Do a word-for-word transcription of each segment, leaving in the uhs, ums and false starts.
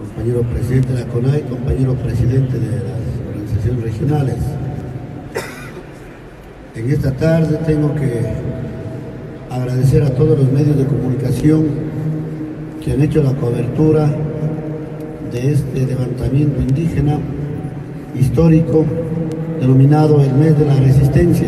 compañero presidente de la CONAI, compañero presidente de las organizaciones regionales. En esta tarde tengo que agradecer a todos los medios de comunicación que han hecho la cobertura de este levantamiento indígena histórico denominado el Mes de la Resistencia.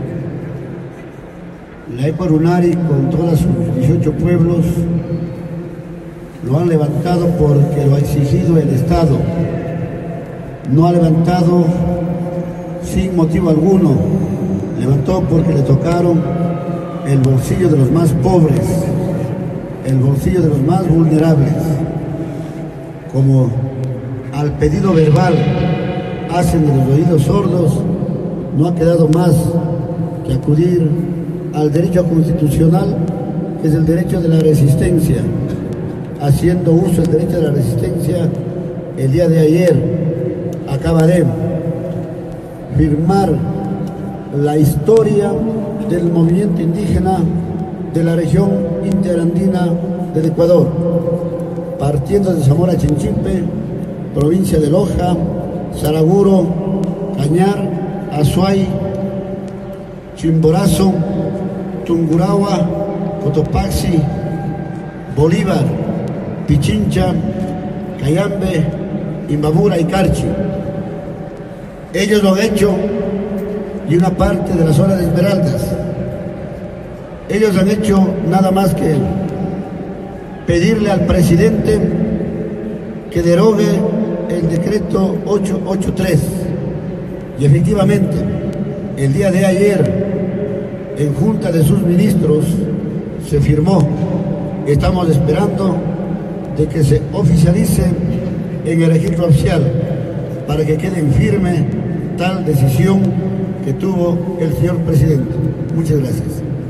La Ecuarunari, con todos sus dieciocho pueblos, lo han levantado porque lo ha exigido el Estado. No ha levantado sin motivo alguno, levantó porque le tocaron el bolsillo de los más pobres, el bolsillo de los más vulnerables. Como al pedido verbal hacen de los oídos sordos, no ha quedado más que acudir al derecho constitucional, que es el derecho de la resistencia. Haciendo uso del derecho de la resistencia, el día de ayer acaba de firmar la historia del movimiento indígena de la región interandina del Ecuador, partiendo de Zamora Chinchipe, provincia de Loja, Saraguro, Cañar, Azuay, Chimborazo, Tungurahua, Cotopaxi, Bolívar, Pichincha, Cayambe, Imbabura y Carchi. Ellos lo han hecho, y una parte de la zona de Esmeraldas. Ellos han hecho nada más que pedirle al presidente que derogue el decreto ochocientos ochenta y tres. Y efectivamente, el día de ayer, en junta de sus ministros, se firmó. Estamos esperando de que se oficialice en el registro oficial para que quede en firme tal decisión que tuvo el señor presidente. Muchas gracias.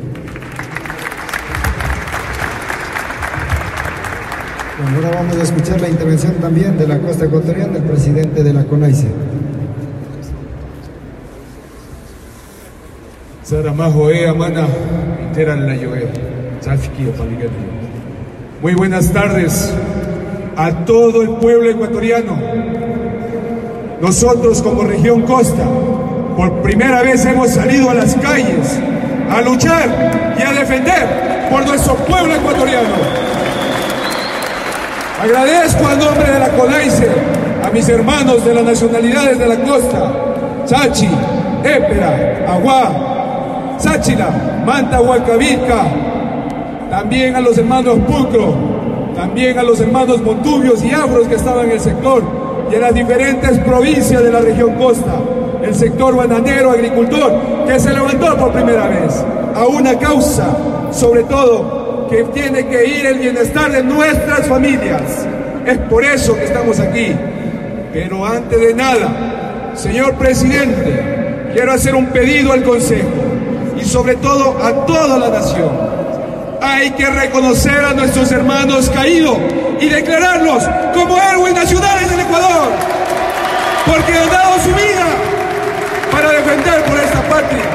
Bueno, ahora vamos a escuchar la intervención también de la costa ecuatoriana del presidente de la CONAICE. Muy buenas tardes a todo el pueblo ecuatoriano. Nosotros como región costa, por primera vez hemos salido a las calles a luchar y a defender por nuestro pueblo ecuatoriano. Agradezco a nombre de la CONAICE a mis hermanos de las nacionalidades de la costa, Chachi, Épera, Aguá, Sáchila, Manta, Huancavita, también a los hermanos Pucro, también a los hermanos Montubios y Afros que estaban en el sector y en las diferentes provincias de la región costa, el sector bananero, agricultor, que se levantó por primera vez a una causa, sobre todo, que tiene que ir el bienestar de nuestras familias. Es por eso que estamos aquí. Pero antes de nada, señor presidente, quiero hacer un pedido al Consejo y sobre todo a toda la nación. Hay que reconocer a nuestros hermanos caídos y declararlos como héroes nacionales del Ecuador, porque han dado su vida para defender por esta patria.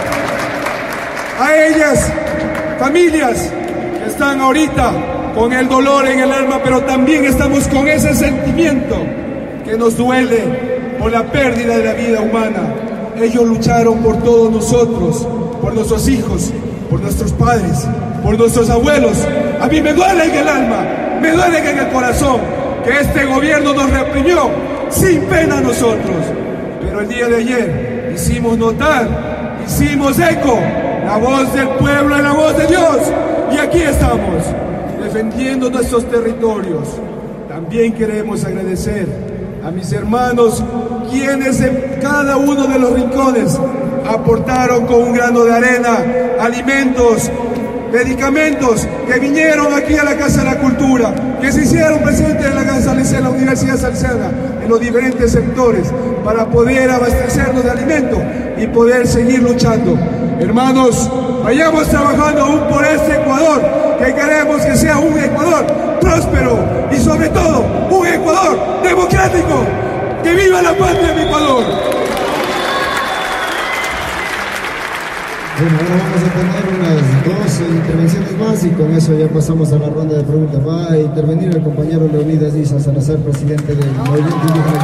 A ellas, familias que están ahorita con el dolor en el alma, pero también estamos con ese sentimiento que nos duele por la pérdida de la vida humana. Ellos lucharon por todos nosotros, por nuestros hijos, por nuestros padres, por nuestros abuelos. A mí me duele en el alma, me duele en el corazón que este gobierno nos reprimió sin pena a nosotros. Pero el día de ayer hicimos notar, hicimos eco, la voz del pueblo y la voz de Dios. Y aquí estamos, defendiendo nuestros territorios. También queremos agradecer a mis hermanos, quienes en cada uno de los rincones aportaron con un grano de arena alimentos, medicamentos, que vinieron aquí a la Casa de la Cultura, que se hicieron presentes en la Casa Salesiana, en la Universidad Salesiana, en los diferentes sectores, para poder abastecernos de alimentos y poder seguir luchando. Hermanos, vayamos trabajando aún por este Ecuador, que queremos que sea un Ecuador próspero y sobre todo un Ecuador democrático. ¡Que viva la patria de Ecuador! Bueno, ahora vamos a tener unas dos intervenciones más y con eso ya pasamos a la ronda de preguntas. Va a intervenir el compañero Leonidas Issa Salazar, presidente del Movimiento Indígena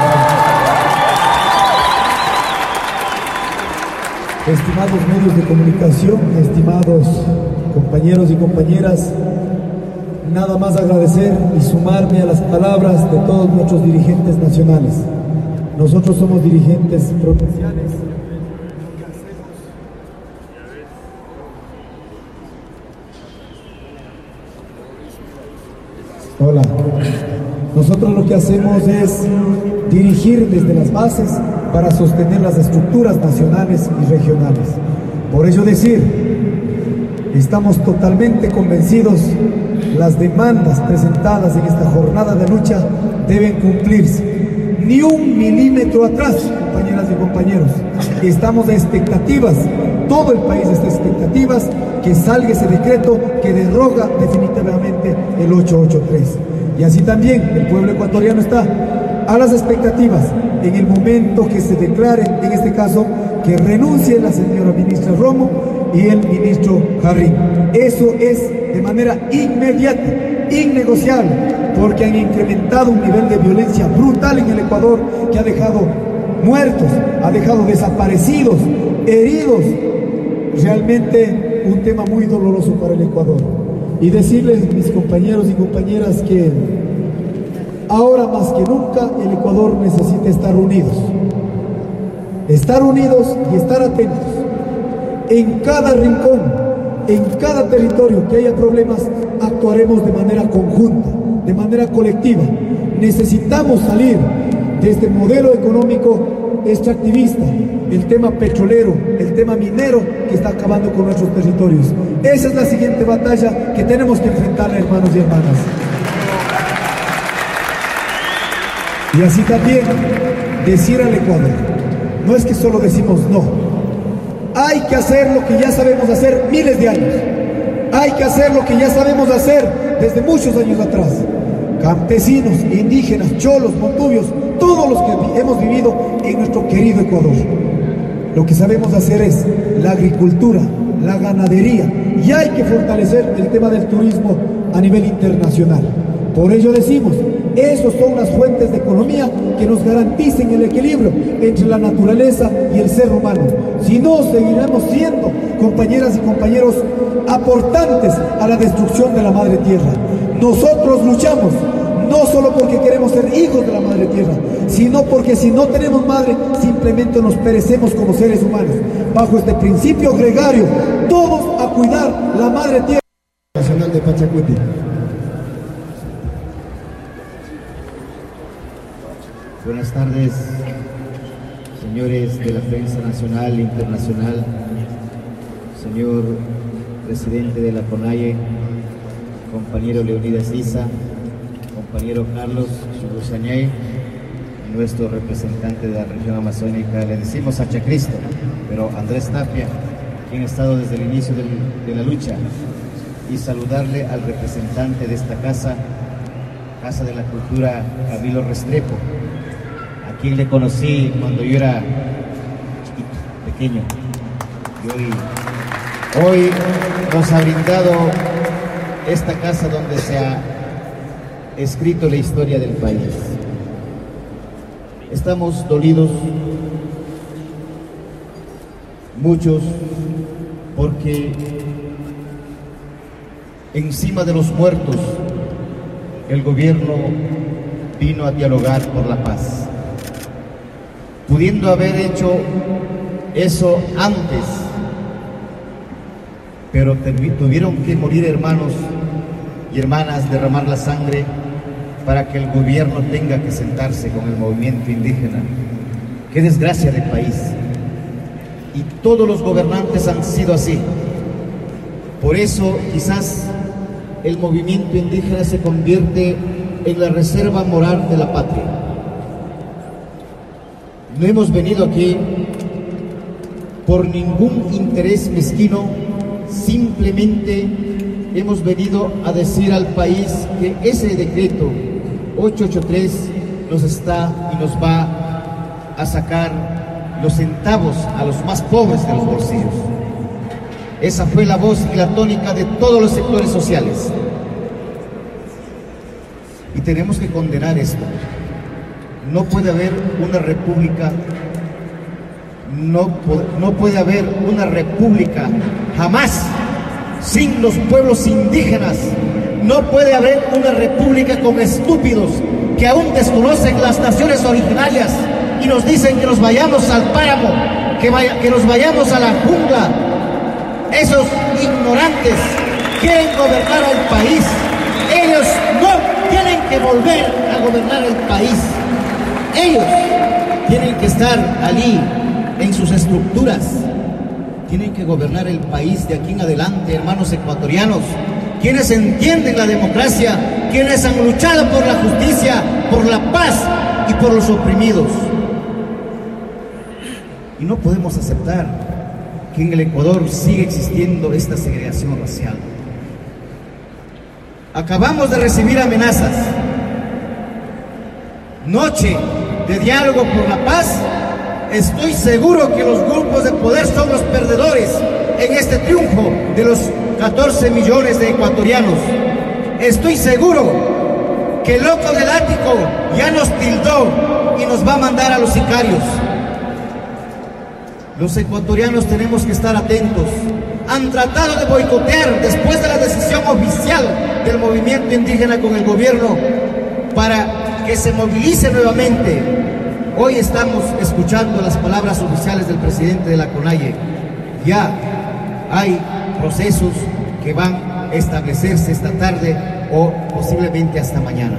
de Estimados medios de comunicación, estimados compañeros y compañeras, nada más agradecer y sumarme a las palabras de todos nuestros dirigentes nacionales. Nosotros somos dirigentes provinciales. Hola. Nosotros lo que hacemos es dirigir desde las bases para sostener las estructuras nacionales y regionales. Por ello decir, estamos totalmente convencidos, las demandas presentadas en esta jornada de lucha deben cumplirse. Ni un milímetro atrás, compañeras y compañeros. Estamos de expectativas, todo el país está de expectativas, que salga ese decreto que derroga definitivamente el ochocientos ochenta y tres. Y así también el pueblo ecuatoriano está a las expectativas en el momento que se declare, en este caso, que renuncie la señora ministra Romo y el ministro Jarrín. Eso es de manera inmediata, innegociable, porque han incrementado un nivel de violencia brutal en el Ecuador que ha dejado muertos, ha dejado desaparecidos, heridos. Realmente un tema muy doloroso para el Ecuador. Y decirles, mis compañeros y compañeras, que ahora más que nunca el Ecuador necesita estar unidos. Estar unidos y estar atentos. En cada rincón, en cada territorio que haya problemas, actuaremos de manera conjunta, de manera colectiva. Necesitamos salir de este modelo económico extractivista, el tema petrolero, el tema minero que está acabando con nuestros territorios. Esa es la siguiente batalla que tenemos que enfrentar, hermanos y hermanas. Y así también decir al Ecuador, no es que solo decimos no, hay que hacer lo que ya sabemos hacer miles de años, hay que hacer lo que ya sabemos hacer desde muchos años atrás. Campesinos, indígenas, cholos, montubios, todos los que hemos vivido en nuestro querido Ecuador. Lo que sabemos hacer es la agricultura, la ganadería, y hay que fortalecer el tema del turismo a nivel internacional. Por ello decimos, esos son las fuentes de economía que nos garanticen el equilibrio entre la naturaleza y el ser humano. Si no, seguiremos siendo, compañeras y compañeros, aportantes a la destrucción de la madre tierra. Nosotros luchamos no solo porque queremos ser hijos de la madre tierra, sino porque si no tenemos madre, simplemente nos perecemos como seres humanos. Bajo este principio gregario, todos a cuidar la madre tierra. Nacional de Pachacuti. Buenas tardes, señores de la prensa nacional e internacional, señor presidente de la CONAIE, compañero Leonidas Issa, compañero Carlos Chubusañay, nuestro representante de la región amazónica. Le decimos a Chacristo, pero Andrés Tapia, quien ha estado desde el inicio del, de la lucha, y saludarle al representante de esta casa, Casa de la Cultura, Camilo Restrepo, a quien le conocí cuando yo era chiquito, pequeño, y hoy, hoy nos ha brindado esta casa donde se ha escrito la historia del país. Estamos dolidos, muchos, porque encima de los muertos el gobierno vino a dialogar por la paz, pudiendo haber hecho eso antes, pero tuvieron que morir hermanos y hermanas, derramar la sangre para que el gobierno tenga que sentarse con el movimiento indígena. Qué desgracia del país. Y todos los gobernantes han sido así. Por eso quizás el movimiento indígena se convierte en la reserva moral de la patria. No hemos venido aquí por ningún interés mezquino, simplemente hemos venido a decir al país que ese decreto ochocientos ochenta y tres nos está y nos va a sacar los centavos a los más pobres de los bolsillos. Esa fue la voz y la tónica de todos los sectores sociales. Y tenemos que condenar esto. No puede haber una república, no, no puede haber una república jamás sin los pueblos indígenas. No puede haber una república con estúpidos que aún desconocen las naciones originarias y nos dicen que nos vayamos al páramo, que, vaya, que nos vayamos a la jungla. Esos ignorantes quieren gobernar al país. Ellos no tienen que volver a gobernar el país. Ellos tienen que estar allí en sus estructuras. Tienen que gobernar el país de aquí en adelante, hermanos ecuatorianos, quienes entienden la democracia, quienes han luchado por la justicia, por la paz y por los oprimidos. Y no podemos aceptar que en el Ecuador siga existiendo esta segregación racial. Acabamos de recibir amenazas. Noche de diálogo por la paz. Estoy seguro que los grupos de poder son los perdedores en este triunfo de los catorce millones de ecuatorianos. Estoy seguro que el loco del ático ya nos tildó y nos va a mandar a los sicarios. Los ecuatorianos tenemos que estar atentos. Han tratado de boicotear después de la decisión oficial del movimiento indígena con el gobierno para que se movilice nuevamente. Hoy estamos escuchando las palabras oficiales del presidente de la CONAIE. Ya hay procesos que van a establecerse esta tarde o posiblemente hasta mañana.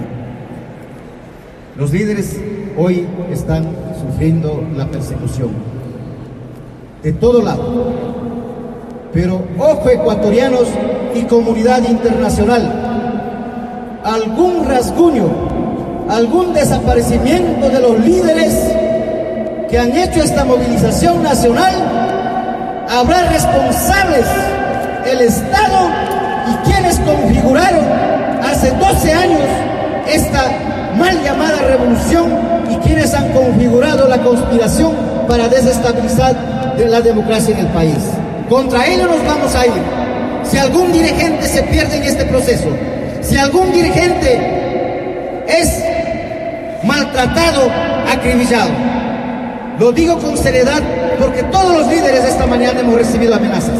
Los líderes hoy están sufriendo la persecución de todo lado. Pero ojo, ecuatorianos y comunidad internacional, algún rasguño, algún desaparecimiento de los líderes que han hecho esta movilización nacional, habrá responsables el Estado y quienes configuraron hace doce años esta mal llamada revolución y quienes han configurado la conspiración para desestabilizar de la democracia en el país. Contra ellos nos vamos a ir. Si algún dirigente se pierde en este proceso, si algún dirigente es maltratado, acribillado, lo digo con seriedad porque todos los líderes de esta mañana hemos recibido amenazas.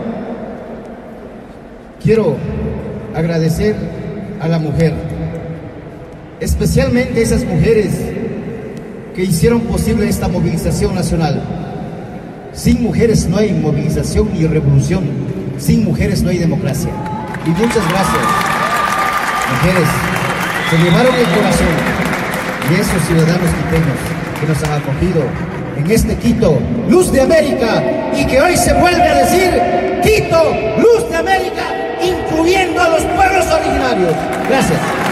Quiero agradecer a la mujer, especialmente a esas mujeres que hicieron posible esta movilización nacional. Sin mujeres no hay movilización ni revolución. Sin mujeres no hay democracia. Y muchas gracias, mujeres, que llevaron el corazón de esos ciudadanos quiteños que nos han acogido en este Quito, Luz de América, y que hoy se vuelve a decir Quito, Luz de América, incluyendo a los pueblos originarios. Gracias.